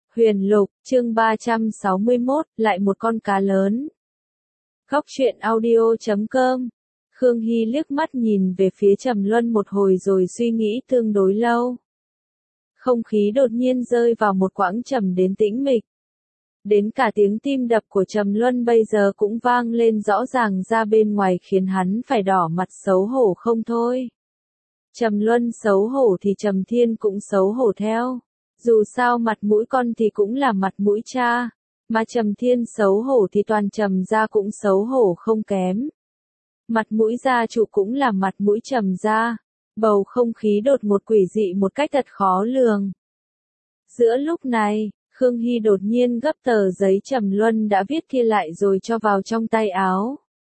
Huyền Lục, chương 361, lại một con cá lớn. Góc truyện audio.com. Khương Hy liếc mắt nhìn về phía Trầm Luân một hồi rồi suy nghĩ tương đối lâu. Không khí đột nhiên rơi vào một quãng trầm đến tĩnh mịch. Đến cả tiếng tim đập của Trầm Luân bây giờ cũng vang lên rõ ràng ra bên ngoài khiến hắn phải đỏ mặt xấu hổ không thôi. Trầm Luân xấu hổ thì Trầm Thiên cũng xấu hổ theo. Dù sao mặt mũi con thì cũng là mặt mũi cha, mà Trầm Thiên xấu hổ thì toàn Trầm gia cũng xấu hổ không kém. Mặt mũi gia chủ cũng là mặt mũi Trầm gia. Bầu không khí đột ngột quỷ dị một cách thật khó lường. Giữa lúc này, Khương Hy đột nhiên gấp tờ giấy Trầm Luân đã viết kia lại rồi cho vào trong tay áo.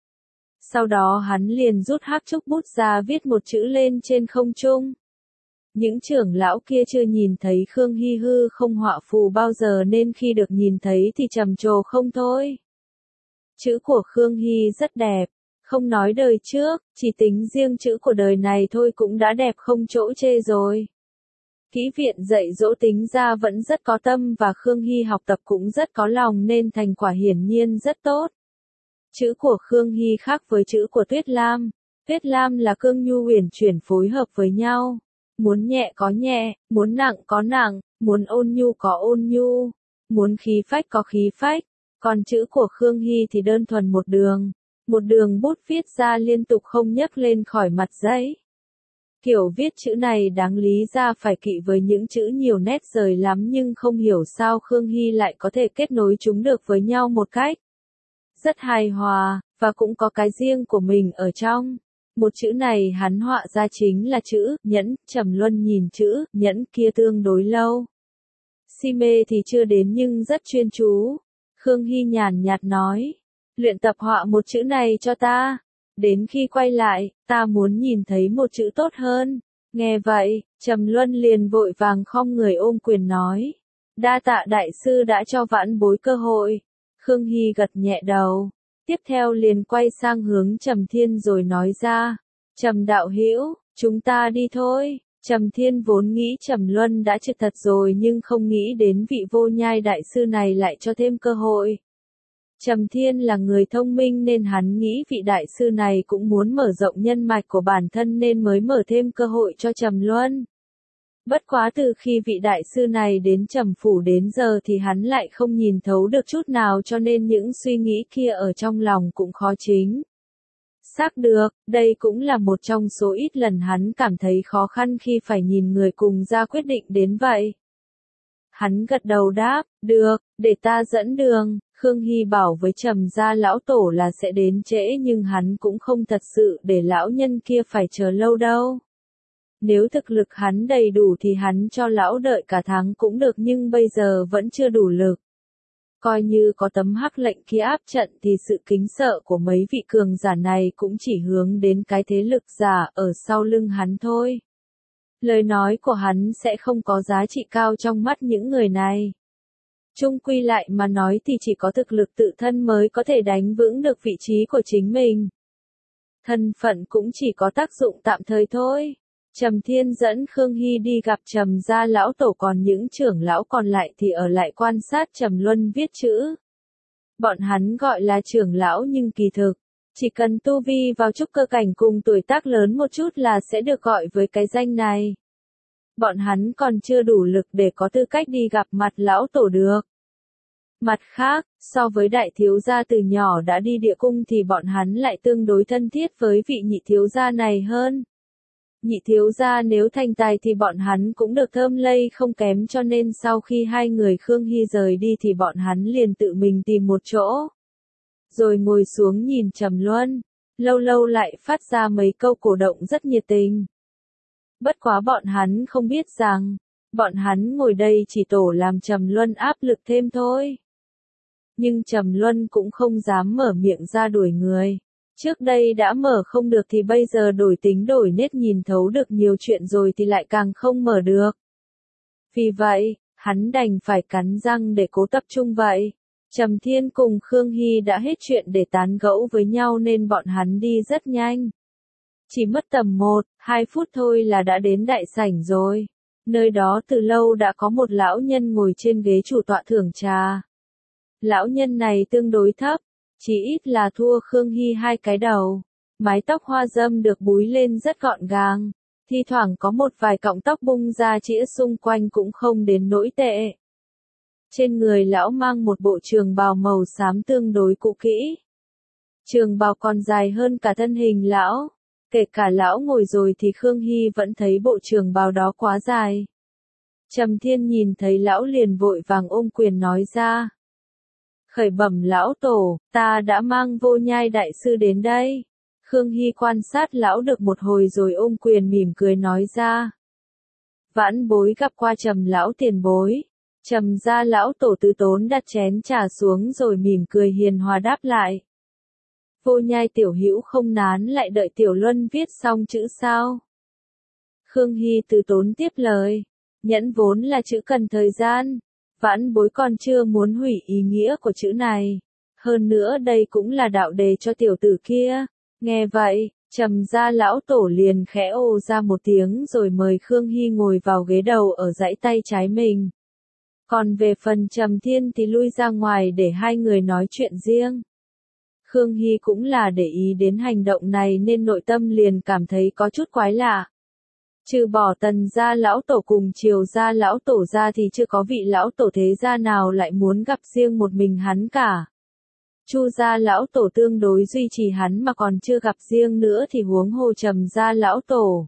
Sau đó hắn liền rút hắc trúc bút ra viết một chữ lên trên không trung. Những trưởng lão kia chưa nhìn thấy Khương Hy hư không họa phù bao giờ nên khi được nhìn thấy thì trầm trồ không thôi. Chữ của Khương Hy rất đẹp, không nói đời trước, chỉ tính riêng chữ của đời này thôi cũng đã đẹp không chỗ chê rồi. Kỹ viện dạy dỗ tính ra vẫn rất có tâm và Khương Hy học tập cũng rất có lòng nên thành quả hiển nhiên rất tốt. Chữ của Khương Hy khác với chữ của Tuyết Lam. Tuyết Lam là cương nhu uyển chuyển phối hợp với nhau. Muốn nhẹ có nhẹ, muốn nặng có nặng, muốn ôn nhu có ôn nhu, muốn khí phách có khí phách. Còn chữ của Khương Hy thì đơn thuần một đường bút viết ra liên tục không nhấc lên khỏi mặt giấy. Kiểu viết chữ này đáng lý ra phải kỵ với những chữ nhiều nét rời lắm nhưng không hiểu sao Khương Hy lại có thể kết nối chúng được với nhau một cách rất hài hòa, và cũng có cái riêng của mình ở trong. Một chữ này hắn họa ra chính là chữ nhẫn. Trầm Luân nhìn chữ nhẫn kia tương đối lâu. Si mê thì chưa đến nhưng rất chuyên chú. Khương Hy nhàn nhạt nói, luyện tập họa một chữ này cho ta. Đến khi quay lại, ta muốn nhìn thấy một chữ tốt hơn. Nghe vậy, Trầm Luân liền vội vàng khom người ôm quyền nói, đa tạ đại sư đã cho vãn bối cơ hội. Khương Hy gật nhẹ đầu. Tiếp theo liền quay sang hướng Trầm Thiên rồi nói ra, Trầm đạo hữu, chúng ta đi thôi. Trầm Thiên vốn nghĩ Trầm Luân đã trượt thật rồi nhưng không nghĩ đến vị Vô Nhai đại sư này lại cho thêm cơ hội. Trầm Thiên là người thông minh nên hắn nghĩ vị đại sư này cũng muốn mở rộng nhân mạch của bản thân nên mới mở thêm cơ hội cho Trầm Luân. Bất quá từ khi vị đại sư này đến Trầm phủ đến giờ thì hắn lại không nhìn thấu được chút nào cho nên những suy nghĩ kia ở trong lòng cũng khó chính xác được. Đây cũng là một trong số ít lần hắn cảm thấy khó khăn khi phải nhìn người cùng ra quyết định đến vậy. Hắn gật đầu đáp, được, để ta dẫn đường. Khương Hy bảo với Trầm gia lão tổ là sẽ đến trễ nhưng hắn cũng không thật sự để lão nhân kia phải chờ lâu đâu. Nếu thực lực hắn đầy đủ thì hắn cho lão đợi cả tháng cũng được nhưng bây giờ vẫn chưa đủ lực. Coi như có tấm hắc lệnh kia áp trận thì sự kính sợ của mấy vị cường giả này cũng chỉ hướng đến cái thế lực giả ở sau lưng hắn thôi. Lời nói của hắn sẽ không có giá trị cao trong mắt những người này. Chung quy lại mà nói thì chỉ có thực lực tự thân mới có thể đánh vững được vị trí của chính mình. Thân phận cũng chỉ có tác dụng tạm thời thôi. Trầm Thiên dẫn Khương Hy đi gặp Trầm gia lão tổ còn những trưởng lão còn lại thì ở lại quan sát Trầm Luân viết chữ. Bọn hắn gọi là trưởng lão nhưng kỳ thực, chỉ cần tu vi vào trúc cơ cảnh cùng tuổi tác lớn một chút là sẽ được gọi với cái danh này. Bọn hắn còn chưa đủ lực để có tư cách đi gặp mặt lão tổ được. Mặt khác, so với đại thiếu gia từ nhỏ đã đi địa cung thì bọn hắn lại tương đối thân thiết với vị nhị thiếu gia này hơn. Nhị thiếu gia nếu thành tài thì bọn hắn cũng được thơm lây không kém cho nên sau khi hai người Khương Hy rời đi thì bọn hắn liền tự mình tìm một chỗ. Rồi ngồi xuống nhìn Trầm Luân, lâu lâu lại phát ra mấy câu cổ động rất nhiệt tình. Bất quá bọn hắn không biết rằng, bọn hắn ngồi đây chỉ tổ làm Trầm Luân áp lực thêm thôi. Nhưng Trầm Luân cũng không dám mở miệng ra đuổi người. Trước đây đã mở không được thì bây giờ đổi tính đổi nết nhìn thấu được nhiều chuyện rồi thì lại càng không mở được. Vì vậy, hắn đành phải cắn răng để cố tập trung vậy. Trầm Thiên cùng Khương Hy đã hết chuyện để tán gẫu với nhau nên bọn hắn đi rất nhanh. Chỉ mất tầm 1-2 phút thôi là đã đến đại sảnh rồi. Nơi đó từ lâu đã có một lão nhân ngồi trên ghế chủ tọa thưởng trà. Lão nhân này tương đối thấp, chỉ ít là thua Khương Hy 2 cái đầu. Mái tóc hoa râm được búi lên rất gọn gàng, thi thoảng có một vài cọng tóc bung ra chĩa xung quanh cũng không đến nỗi tệ. Trên người lão mang một bộ trường bào màu xám tương đối cũ kỹ. Trường bào còn dài hơn cả thân hình lão. Kể cả lão ngồi rồi thì Khương Hy vẫn thấy bộ trường bào đó quá dài. Trầm Thiên nhìn thấy lão liền vội vàng ôm quyền nói ra. Khởi bẩm lão tổ, ta đã mang Vô Nhai đại sư đến đây. Khương Hy quan sát lão được một hồi rồi ôm quyền mỉm cười nói ra. Vãn bối gặp qua Trầm lão tiền bối. Trầm gia lão tổ từ tốn đặt chén trà xuống rồi mỉm cười hiền hòa đáp lại. Vô Nhai tiểu hữu không nán lại đợi Tiểu Luân viết xong chữ sao? Khương Hy từ tốn tiếp lời. Nhẫn vốn là chữ cần thời gian. Vãn bối còn chưa muốn hủy ý nghĩa của chữ này. Hơn nữa đây cũng là đạo đề cho tiểu tử kia. Nghe vậy, Trầm gia lão tổ liền khẽ ồ ra một tiếng rồi mời Khương Hy ngồi vào ghế đầu ở dãy tay trái mình. Còn về phần Trầm Thiên thì lui ra ngoài để hai người nói chuyện riêng. Khương Hy cũng là để ý đến hành động này nên nội tâm liền cảm thấy có chút quái lạ. Trừ bỏ Tần gia lão tổ cùng Triều gia lão tổ ra thì chưa có vị lão tổ thế gia nào lại muốn gặp riêng một mình hắn cả. Chu gia lão tổ tương đối duy trì hắn mà còn chưa gặp riêng nữa thì huống hồ Trầm gia lão tổ.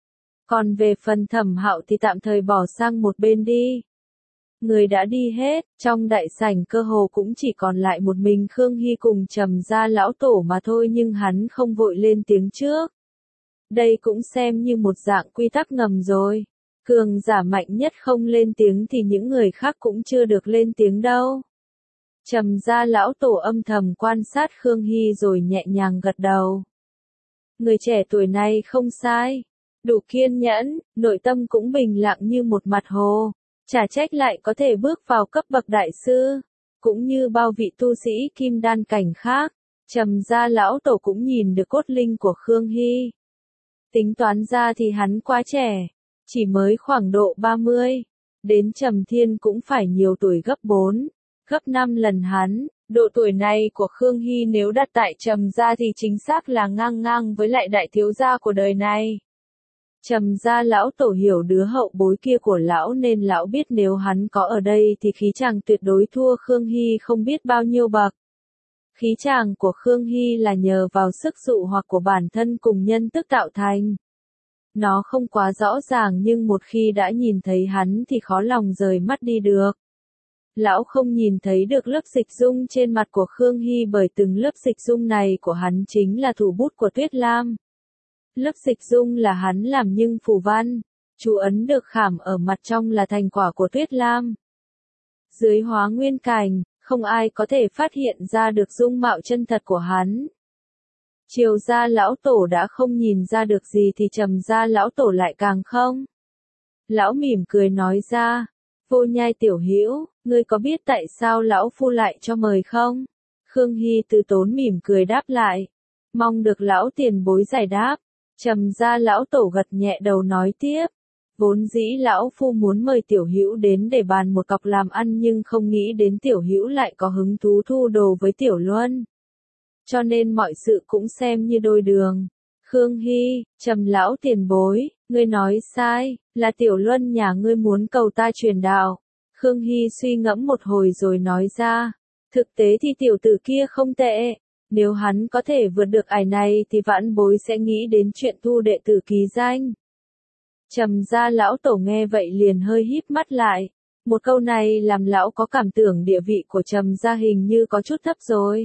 Còn về phần Thẩm Hạo thì tạm thời bỏ sang một bên đi. Người đã đi hết, trong đại sảnh cơ hồ cũng chỉ còn lại một mình Khương Hy cùng Trầm gia lão tổ mà thôi, nhưng hắn không vội lên tiếng trước. Đây cũng xem như một dạng quy tắc ngầm rồi. Cường giả mạnh nhất không lên tiếng thì những người khác cũng chưa được lên tiếng đâu. Trầm gia lão tổ âm thầm quan sát Khương Hy rồi nhẹ nhàng gật đầu. Người trẻ tuổi này không sai. Đủ kiên nhẫn, nội tâm cũng bình lặng như một mặt hồ. Chả trách lại có thể bước vào cấp bậc đại sư. Cũng như bao vị tu sĩ kim đan cảnh khác, Trầm gia lão tổ cũng nhìn được cốt linh của Khương Hy. Tính toán ra thì hắn quá trẻ, chỉ mới khoảng độ 30. Đến Trầm Thiên cũng phải nhiều tuổi gấp 4, gấp 5 lần hắn. Độ tuổi này của Khương Hy nếu đặt tại Trầm gia thì chính xác là ngang ngang với lại đại thiếu gia của đời này. Trầm gia lão tổ hiểu đứa hậu bối kia của lão nên lão biết nếu hắn có ở đây thì khí chàng tuyệt đối thua Khương Hy không biết bao nhiêu bậc. Khí chàng của Khương Hy là nhờ vào sức dụ hoặc của bản thân cùng nhân tức tạo thành. Nó không quá rõ ràng nhưng một khi đã nhìn thấy hắn thì khó lòng rời mắt đi được. Lão không nhìn thấy được lớp dịch dung trên mặt của Khương Hy bởi từng lớp dịch dung này của hắn chính là thủ bút của Tuyết Lam. Lớp dịch dung là hắn làm nhưng phù văn, chú ấn được khảm ở mặt trong là thành quả của Tuyết Lam. Dưới hóa nguyên cảnh, không ai có thể phát hiện ra được dung mạo chân thật của hắn. Triều gia lão tổ đã không nhìn ra được gì thì Trầm gia lão tổ lại càng không. Lão mỉm cười nói ra, Vô Nhai tiểu hữu, ngươi có biết tại sao lão phu lại cho mời không? Khương Hy từ tốn mỉm cười đáp lại, mong được lão tiền bối giải đáp. Trầm gia lão tổ gật nhẹ đầu nói tiếp, vốn dĩ lão phu muốn mời tiểu hữu đến để bàn một cọc làm ăn nhưng không nghĩ đến tiểu hữu lại có hứng thú thu đồ với tiểu Luân. Cho nên mọi sự cũng xem như đôi đường. Khương Hy, Trầm lão tiền bối, ngươi nói sai, là tiểu Luân nhà ngươi muốn cầu ta truyền đạo. Khương Hy suy ngẫm một hồi rồi nói ra, thực tế thì tiểu tử kia không tệ. Nếu hắn có thể vượt được ải này thì vãn bối sẽ nghĩ đến chuyện thu đệ tử ký danh. Trầm gia lão tổ nghe vậy liền hơi híp mắt lại. Một câu này làm lão có cảm tưởng địa vị của Trầm gia hình như có chút thấp rồi.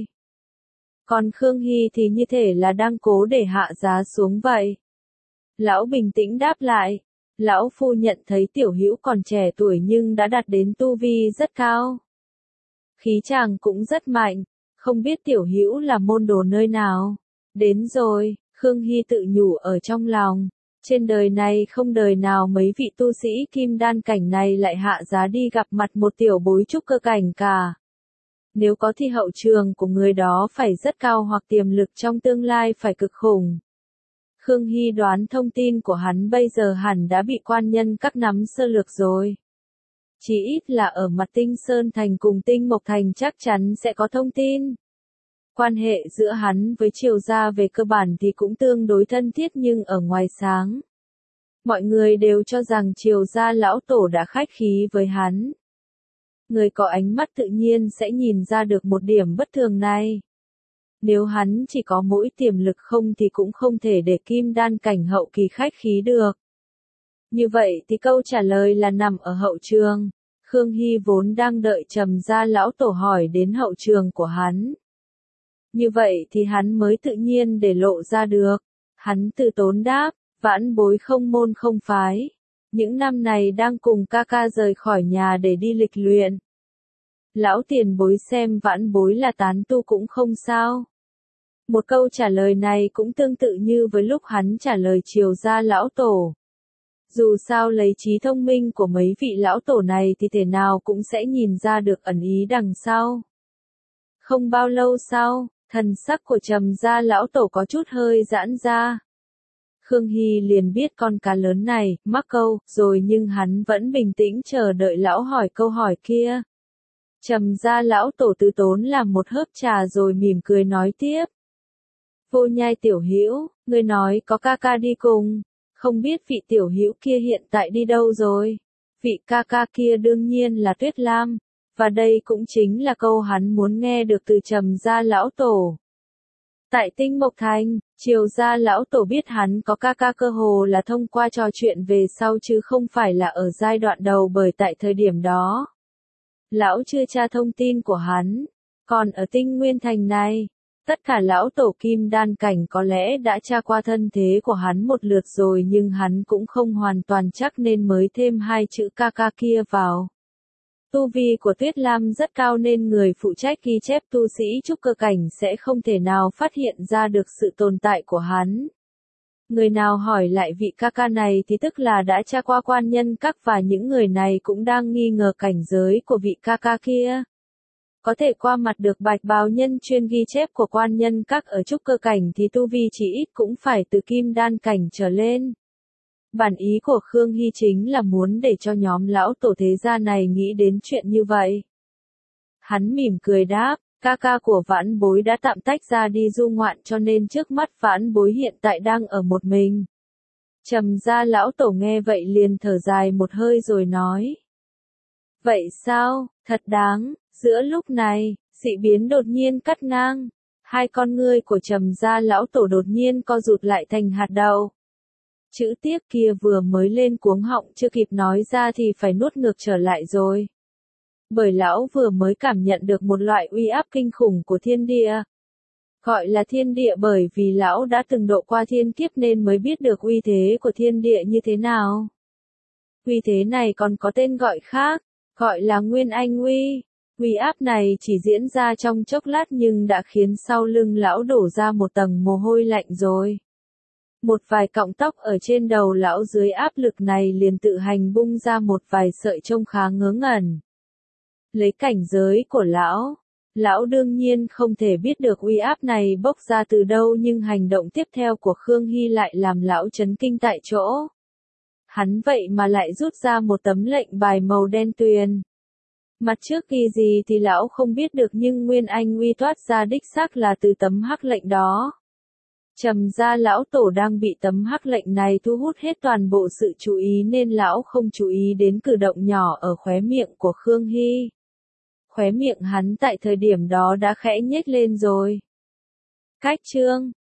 Còn Khương Hy thì như thể là đang cố để hạ giá xuống vậy. Lão bình tĩnh đáp lại. Lão phu nhận thấy tiểu hữu còn trẻ tuổi nhưng đã đạt đến tu vi rất cao. Khí chàng cũng rất mạnh. Không biết tiểu hữu là môn đồ nơi nào. Đến rồi, Khương Hy tự nhủ ở trong lòng. Trên đời này không đời nào mấy vị tu sĩ kim đan cảnh này lại hạ giá đi gặp mặt một tiểu bối trúc cơ cảnh cả. Nếu có thì hậu trường của người đó phải rất cao hoặc tiềm lực trong tương lai phải cực khủng. Khương Hy đoán thông tin của hắn bây giờ hẳn đã bị quan nhân các nắm sơ lược rồi. Chỉ ít là ở mặt Tinh Sơn Thành cùng Tinh Mộc Thành chắc chắn sẽ có thông tin. Quan hệ giữa hắn với Triều gia về cơ bản thì cũng tương đối thân thiết nhưng ở ngoài sáng. Mọi người đều cho rằng Triều gia lão tổ đã khách khí với hắn. Người có ánh mắt tự nhiên sẽ nhìn ra được một điểm bất thường này. Nếu hắn chỉ có mỗi tiềm lực không thì cũng không thể để kim đan cảnh hậu kỳ khách khí được. Như vậy thì câu trả lời là nằm ở hậu trường. Khương Hy vốn đang đợi Trầm gia lão tổ hỏi đến hậu trường của hắn. Như vậy thì hắn mới tự nhiên để lộ ra được. Hắn tự tốn đáp, vãn bối không môn không phái. Những năm này đang cùng ca ca rời khỏi nhà để đi lịch luyện. Lão tiền bối xem vãn bối là tán tu cũng không sao. Một câu trả lời này cũng tương tự như với lúc hắn trả lời Triều gia lão tổ. Dù sao lấy trí thông minh của mấy vị lão tổ này thì thể nào cũng sẽ nhìn ra được ẩn ý đằng sau. Không bao lâu sau, thần sắc của Trầm gia lão tổ có chút hơi giãn ra. Khương Hy liền biết con cá lớn này, mắc câu, rồi nhưng hắn vẫn bình tĩnh chờ đợi lão hỏi câu hỏi kia. Trầm gia lão tổ từ tốn làm một hớp trà rồi mỉm cười nói tiếp. Vô Nhai tiểu hữu, ngươi nói có ca ca đi cùng, không biết vị tiểu hữu kia hiện tại đi đâu rồi? Vị ca ca kia đương nhiên là Tuyết Lam, và đây cũng chính là câu hắn muốn nghe được từ Trầm gia lão tổ. Tại Tinh Mộc Thành, Triều gia lão tổ biết hắn có ca ca cơ hồ là thông qua trò chuyện về sau chứ không phải là ở giai đoạn đầu bởi tại thời điểm đó. Lão chưa tra thông tin của hắn, còn ở Tinh Nguyên Thành này, tất cả lão tổ kim đan cảnh có lẽ đã tra qua thân thế của hắn một lượt rồi nhưng hắn cũng không hoàn toàn chắc nên mới thêm hai chữ ca ca kia vào. Tu vi của Tuyết Lam rất cao nên người phụ trách ghi chép tu sĩ trúc cơ cảnh sẽ không thể nào phát hiện ra được sự tồn tại của hắn. Người nào hỏi lại vị ca ca này thì tức là đã tra qua quan nhân các và những người này cũng đang nghi ngờ cảnh giới của vị ca ca kia. Có thể qua mặt được bạch bào nhân chuyên ghi chép của quan nhân các ở trúc cơ cảnh thì tu vi chỉ ít cũng phải từ kim đan cảnh trở lên. Bản ý của Khương Hy chính là muốn để cho nhóm lão tổ thế gia này nghĩ đến chuyện như vậy. Hắn mỉm cười đáp, ca ca của vãn bối đã tạm tách ra đi du ngoạn cho nên trước mắt vãn bối hiện tại đang ở một mình. Trầm gia lão tổ nghe vậy liền thở dài một hơi rồi nói. Vậy sao, thật đáng, giữa lúc này, dị biến đột nhiên cắt ngang. Hai con ngươi của Trầm gia lão tổ đột nhiên co rụt lại thành hạt đậu. Chữ tiếc kia vừa mới lên cuống họng chưa kịp nói ra thì phải nuốt ngược trở lại rồi. Bởi lão vừa mới cảm nhận được một loại uy áp kinh khủng của thiên địa. Gọi là thiên địa bởi vì lão đã từng độ qua thiên kiếp nên mới biết được uy thế của thiên địa như thế nào. Uy thế này còn có tên gọi khác, gọi là Nguyên Anh uy. Uy áp này chỉ diễn ra trong chốc lát nhưng đã khiến sau lưng lão đổ ra một tầng mồ hôi lạnh rồi. Một vài cọng tóc ở trên đầu lão dưới áp lực này liền tự hành bung ra một vài sợi trông khá ngớ ngẩn. Lấy cảnh giới của lão đương nhiên không thể biết được uy áp này bốc ra từ đâu nhưng hành động tiếp theo của Khương Hy lại làm lão chấn kinh tại chỗ. Hắn vậy mà lại rút ra một tấm lệnh bài màu đen tuyền. Mặt trước ghi gì thì lão không biết được nhưng Nguyên Anh uy toát ra đích xác là từ tấm hắc lệnh đó. Trầm gia lão tổ đang bị tấm hắc lệnh này thu hút hết toàn bộ sự chú ý nên lão không chú ý đến cử động nhỏ ở khóe miệng của Khương Hy. Khóe miệng hắn tại thời điểm đó đã khẽ nhếch lên rồi. Cách chương